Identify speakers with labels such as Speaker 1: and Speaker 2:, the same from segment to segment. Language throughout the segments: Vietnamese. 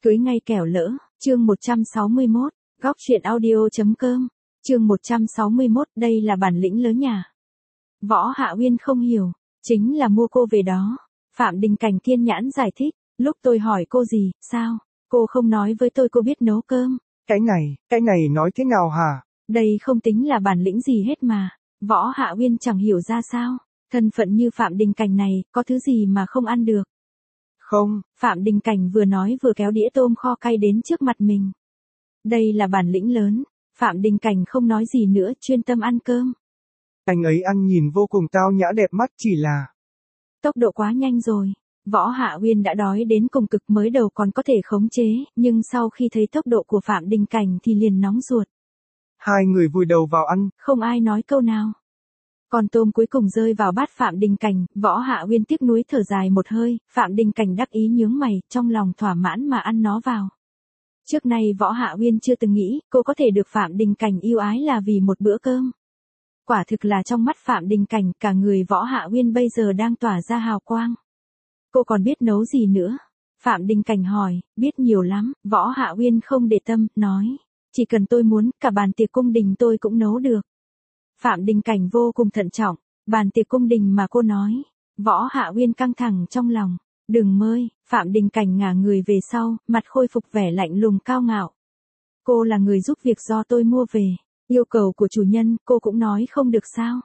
Speaker 1: Cưới ngay kẻo lỡ, chương 161, góc truyện audio.com, chương 161, đây là bản lĩnh lớn nhà. Võ Hạ Uyên không hiểu, chính là mua cô về đó. Phạm Đình Cảnh kiên nhẫn giải thích, lúc tôi hỏi cô gì, sao, cô không nói với tôi cô biết nấu cơm.
Speaker 2: Cái này nói thế nào hả?
Speaker 1: Đây không tính là bản lĩnh gì hết mà. Võ Hạ Uyên chẳng hiểu ra sao, thân phận như Phạm Đình Cảnh này, có thứ gì mà không ăn được.
Speaker 2: Không.
Speaker 1: Phạm Đình Cảnh vừa nói vừa kéo đĩa tôm kho cay đến trước mặt mình. Đây là bản lĩnh lớn. Phạm Đình Cảnh không nói gì nữa, chuyên tâm ăn cơm.
Speaker 2: Anh ấy ăn nhìn vô cùng tao nhã đẹp mắt, chỉ là
Speaker 1: tốc độ quá nhanh rồi. Võ Hạ Uyên đã đói đến cùng cực, mới đầu còn có thể khống chế, nhưng sau khi thấy tốc độ của Phạm Đình Cảnh thì liền nóng ruột.
Speaker 2: Hai người vùi đầu vào ăn,
Speaker 1: không ai nói câu nào. Con tôm cuối cùng rơi vào bát Phạm Đình Cảnh, Võ Hạ Uyên tiếc nuối thở dài một hơi, Phạm Đình Cảnh đắc ý nhướng mày, trong lòng thỏa mãn mà ăn nó vào. Trước nay Võ Hạ Uyên chưa từng nghĩ cô có thể được Phạm Đình Cảnh yêu ái là vì một bữa cơm. Quả thực là trong mắt Phạm Đình Cảnh, cả người Võ Hạ Uyên bây giờ đang tỏa ra hào quang. Cô còn biết nấu gì nữa? Phạm Đình Cảnh hỏi. Biết nhiều lắm. Võ Hạ Uyên không để tâm, nói. Chỉ cần tôi muốn, cả bàn tiệc cung đình tôi cũng nấu được. Phạm Đình Cảnh vô cùng thận trọng. Bàn tiệc cung đình mà cô nói. Võ Hạ Uyên căng thẳng trong lòng. Đừng mơi. Phạm Đình Cảnh ngả người về sau, mặt khôi phục vẻ lạnh lùng cao ngạo. Cô là người giúp việc do tôi mua về. Yêu cầu của chủ nhân, cô cũng nói không được sao?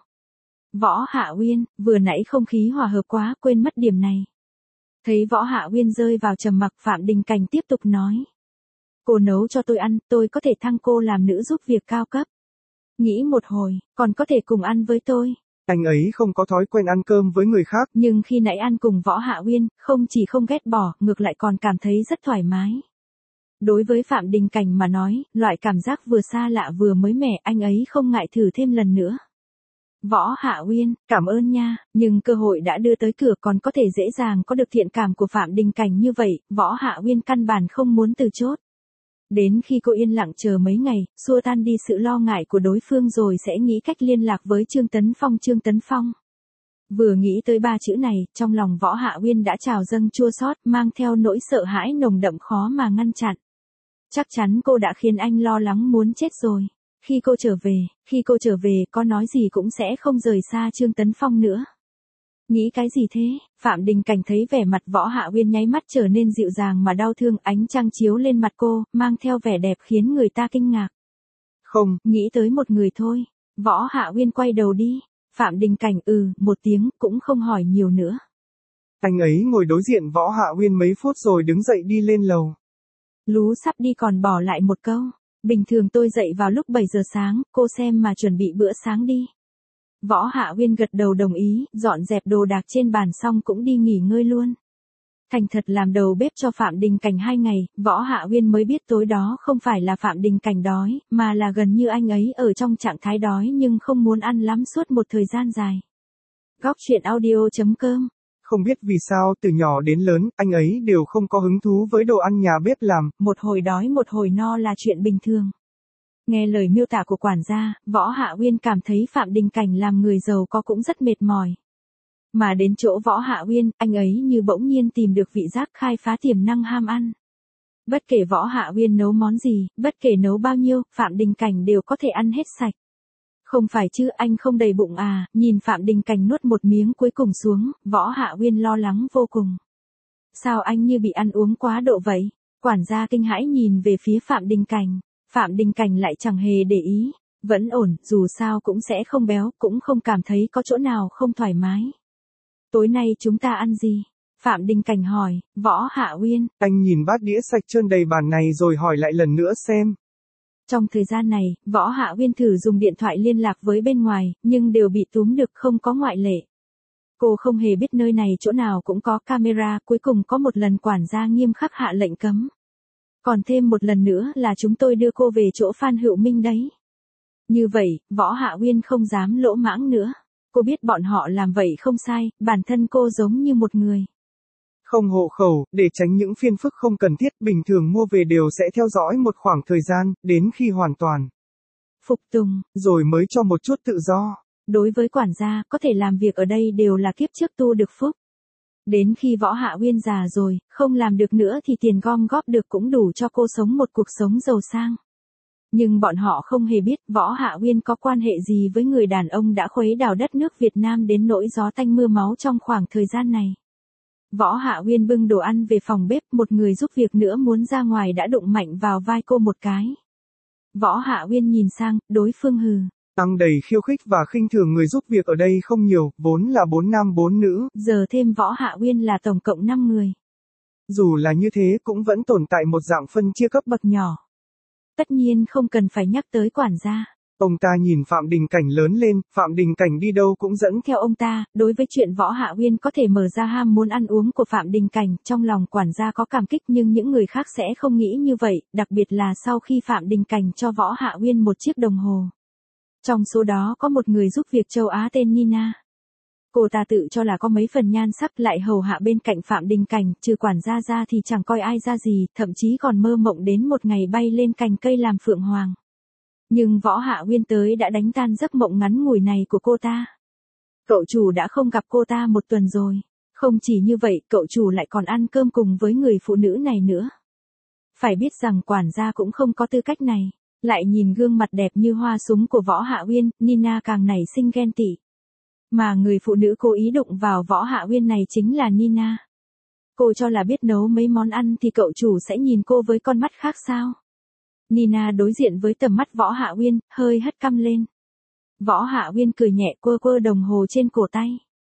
Speaker 1: Võ Hạ Uyên, vừa nãy không khí hòa hợp quá, quên mất điểm này. Thấy Võ Hạ Uyên rơi vào trầm mặc, Phạm Đình Cảnh tiếp tục nói. Cô nấu cho tôi ăn, tôi có thể thăng cô làm nữ giúp việc cao cấp. Nghĩ một hồi, còn có thể cùng ăn với tôi.
Speaker 2: Anh ấy không có thói quen ăn cơm với người khác.
Speaker 1: Nhưng khi nãy ăn cùng Võ Hạ Uyên, không chỉ không ghét bỏ, ngược lại còn cảm thấy rất thoải mái. Đối với Phạm Đình Cảnh mà nói, loại cảm giác vừa xa lạ vừa mới mẻ, anh ấy không ngại thử thêm lần nữa. Võ Hạ Uyên, cảm ơn nha, nhưng cơ hội đã đưa tới cửa, còn có thể dễ dàng có được thiện cảm của Phạm Đình Cảnh như vậy, Võ Hạ Uyên căn bản không muốn từ chối. Đến khi cô yên lặng chờ mấy ngày, xua tan đi sự lo ngại của đối phương rồi sẽ nghĩ cách liên lạc với Trương Tấn Phong. Vừa nghĩ tới ba chữ này, trong lòng Võ Hạ Uyên đã trào dâng chua xót, mang theo nỗi sợ hãi nồng đậm khó mà ngăn chặn. Chắc chắn cô đã khiến anh lo lắng muốn chết rồi. Khi cô trở về, có nói gì cũng sẽ không rời xa Trương Tấn Phong nữa. Nghĩ cái gì thế? Phạm Đình Cảnh thấy vẻ mặt Võ Hạ Uyên nháy mắt trở nên dịu dàng mà đau thương, ánh trăng chiếu lên mặt cô, mang theo vẻ đẹp khiến người ta kinh ngạc.
Speaker 2: Không,
Speaker 1: nghĩ tới một người thôi. Võ Hạ Uyên quay đầu đi. Phạm Đình Cảnh một tiếng, cũng không hỏi nhiều nữa.
Speaker 2: Anh ấy ngồi đối diện Võ Hạ Uyên mấy phút rồi đứng dậy đi lên lầu.
Speaker 1: Lú sắp đi còn bỏ lại một câu. Bình thường tôi dậy vào lúc 7 giờ sáng, cô xem mà chuẩn bị bữa sáng đi. Võ Hạ Uyên gật đầu đồng ý, dọn dẹp đồ đạc trên bàn xong cũng đi nghỉ ngơi luôn. Thành thật làm đầu bếp cho Phạm Đình Cảnh 2 ngày, Võ Hạ Uyên mới biết tối đó không phải là Phạm Đình Cảnh đói, mà là gần như anh ấy ở trong trạng thái đói nhưng không muốn ăn lắm suốt một thời gian dài. Góc truyện audio.com.
Speaker 2: Không biết vì sao từ nhỏ đến lớn, anh ấy đều không có hứng thú với đồ ăn nhà bếp làm.
Speaker 1: Một hồi đói một hồi no là chuyện bình thường. Nghe lời miêu tả của quản gia, Võ Hạ Uyên cảm thấy Phạm Đình Cảnh làm người giàu có cũng rất mệt mỏi. Mà đến chỗ Võ Hạ Uyên, anh ấy như bỗng nhiên tìm được vị giác, khai phá tiềm năng ham ăn. Bất kể Võ Hạ Uyên nấu món gì, bất kể nấu bao nhiêu, Phạm Đình Cảnh đều có thể ăn hết sạch. Không phải chứ, anh không đầy bụng à? Nhìn Phạm Đình Cảnh nuốt một miếng cuối cùng xuống, Võ Hạ Uyên lo lắng vô cùng. Sao anh như bị ăn uống quá độ vậy? Quản gia kinh hãi nhìn về phía Phạm Đình Cảnh. Phạm Đình Cảnh lại chẳng hề để ý. Vẫn ổn, dù sao cũng sẽ không béo, cũng không cảm thấy có chỗ nào không thoải mái. Tối nay chúng ta ăn gì? Phạm Đình Cảnh hỏi. Võ Hạ Uyên.
Speaker 2: Anh nhìn bát đĩa sạch trơn đầy bàn này rồi hỏi lại lần nữa xem.
Speaker 1: Trong thời gian này, Võ Hạ Uyên thử dùng điện thoại liên lạc với bên ngoài, nhưng đều bị túm được, không có ngoại lệ. Cô không hề biết nơi này chỗ nào cũng có camera, cuối cùng có một lần quản gia nghiêm khắc hạ lệnh cấm. Còn thêm một lần nữa là chúng tôi đưa cô về chỗ Phan Hữu Minh đấy. Như vậy, Võ Hạ Uyên không dám lỗ mãng nữa. Cô biết bọn họ làm vậy không sai, bản thân cô giống như một người
Speaker 2: không hộ khẩu, để tránh những phiền phức không cần thiết, bình thường mua về đều sẽ theo dõi một khoảng thời gian, đến khi hoàn toàn
Speaker 1: phục tùng,
Speaker 2: rồi mới cho một chút tự do.
Speaker 1: Đối với quản gia, có thể làm việc ở đây đều là kiếp trước tu được phúc. Đến khi Võ Hạ Uyên già rồi, không làm được nữa thì tiền gom góp được cũng đủ cho cô sống một cuộc sống giàu sang. Nhưng bọn họ không hề biết Võ Hạ Uyên có quan hệ gì với người đàn ông đã khuấy đảo đất nước Việt Nam đến nỗi gió tanh mưa máu trong khoảng thời gian này. Võ Hạ Uyên bưng đồ ăn về phòng bếp, một người giúp việc nữa muốn ra ngoài đã đụng mạnh vào vai cô một cái. Võ Hạ Uyên nhìn sang, đối phương hừ.
Speaker 2: Tăng đầy khiêu khích và khinh thường người giúp việc ở đây không nhiều, vốn là 4 nam 4 nữ.
Speaker 1: Giờ thêm Võ Hạ Uyên là tổng cộng 5 người.
Speaker 2: Dù là như thế cũng vẫn tồn tại một dạng phân chia cấp
Speaker 1: bậc nhỏ. Tất nhiên không cần phải nhắc tới quản gia.
Speaker 2: Ông ta nhìn Phạm Đình Cảnh lớn lên, Phạm Đình Cảnh đi đâu cũng dẫn
Speaker 1: theo ông ta. Đối với chuyện Võ Hạ Uyên có thể mở ra ham muốn ăn uống của Phạm Đình Cảnh, trong lòng quản gia có cảm kích, nhưng những người khác sẽ không nghĩ như vậy, đặc biệt là sau khi Phạm Đình Cảnh cho Võ Hạ Uyên một chiếc đồng hồ. Trong số đó có một người giúp việc châu Á tên Nina. Cô ta tự cho là có mấy phần nhan sắc, lại hầu hạ bên cạnh Phạm Đình Cảnh, trừ quản gia ra thì chẳng coi ai ra gì, thậm chí còn mơ mộng đến một ngày bay lên cành cây làm phượng hoàng. Nhưng Võ Hạ Uyên tới đã đánh tan giấc mộng ngắn ngủi này của cô ta. Cậu chủ đã không gặp cô ta một tuần rồi. Không chỉ như vậy, cậu chủ lại còn ăn cơm cùng với người phụ nữ này nữa. Phải biết rằng quản gia cũng không có tư cách này. Lại nhìn gương mặt đẹp như hoa súng của Võ Hạ Uyên, Nina càng nảy sinh ghen tị. Mà người phụ nữ cố ý đụng vào Võ Hạ Uyên này chính là Nina. Cô cho là biết nấu mấy món ăn thì cậu chủ sẽ nhìn cô với con mắt khác sao? Nina đối diện với tầm mắt Võ Hạ Uyên, hơi hất cằm lên. Võ Hạ Uyên cười nhẹ, quơ quơ đồng hồ trên cổ tay.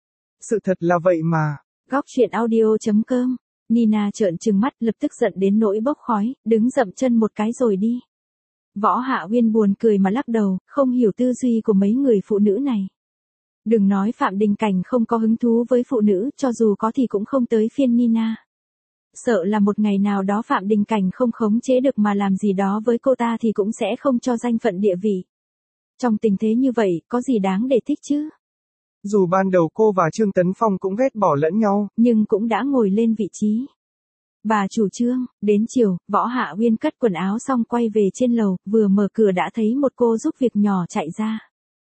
Speaker 2: Sự thật là vậy mà.
Speaker 1: Góc truyện audio.com. Nina trợn trừng mắt, lập tức giận đến nỗi bốc khói, đứng dậm chân một cái rồi đi. Võ Hạ Uyên buồn cười mà lắc đầu, không hiểu tư duy của mấy người phụ nữ này. Đừng nói Phạm Đình Cảnh không có hứng thú với phụ nữ, cho dù có thì cũng không tới phiên Nina. Sợ là một ngày nào đó Phạm Đình Cảnh không khống chế được mà làm gì đó với cô ta thì cũng sẽ không cho danh phận địa vị. Trong tình thế như vậy, có gì đáng để thích chứ?
Speaker 2: Dù ban đầu cô và Trương Tấn Phong cũng ghét bỏ lẫn nhau,
Speaker 1: nhưng cũng đã ngồi lên vị trí. Bà chủ Trương, đến chiều, Võ Hạ Uyên cất quần áo xong quay về trên lầu, vừa mở cửa đã thấy một cô giúp việc nhỏ chạy ra.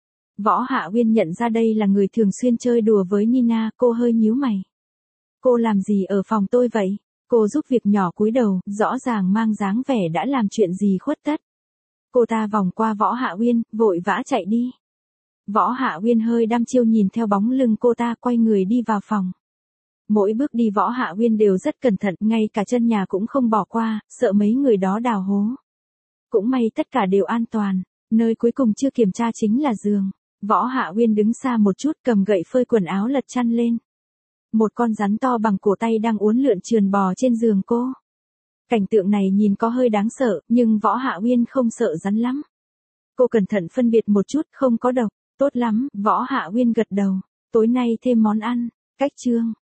Speaker 1: Võ Hạ Uyên nhận ra đây là người thường xuyên chơi đùa với Nina, cô hơi nhíu mày. Cô làm gì ở phòng tôi vậy? Cô giúp việc nhỏ cúi đầu, rõ ràng mang dáng vẻ đã làm chuyện gì khuất tất. Cô ta vòng qua Võ Hạ Uyên, vội vã chạy đi. Võ Hạ Uyên hơi đăm chiêu nhìn theo bóng lưng cô ta, quay người đi vào phòng. Mỗi bước đi Võ Hạ Uyên đều rất cẩn thận, ngay cả chân nhà cũng không bỏ qua, sợ mấy người đó đào hố. Cũng may tất cả đều an toàn, nơi cuối cùng chưa kiểm tra chính là giường. Võ Hạ Uyên đứng xa một chút, cầm gậy phơi quần áo lật chăn lên. Một con rắn to bằng cổ tay đang uốn lượn trườn bò trên giường cô. Cảnh tượng này nhìn có hơi đáng sợ, nhưng Võ Hạ Uyên không sợ rắn lắm. Cô cẩn thận phân biệt một chút, không có độc. Tốt lắm, Võ Hạ Uyên gật đầu. Tối nay thêm món ăn. Cách chương.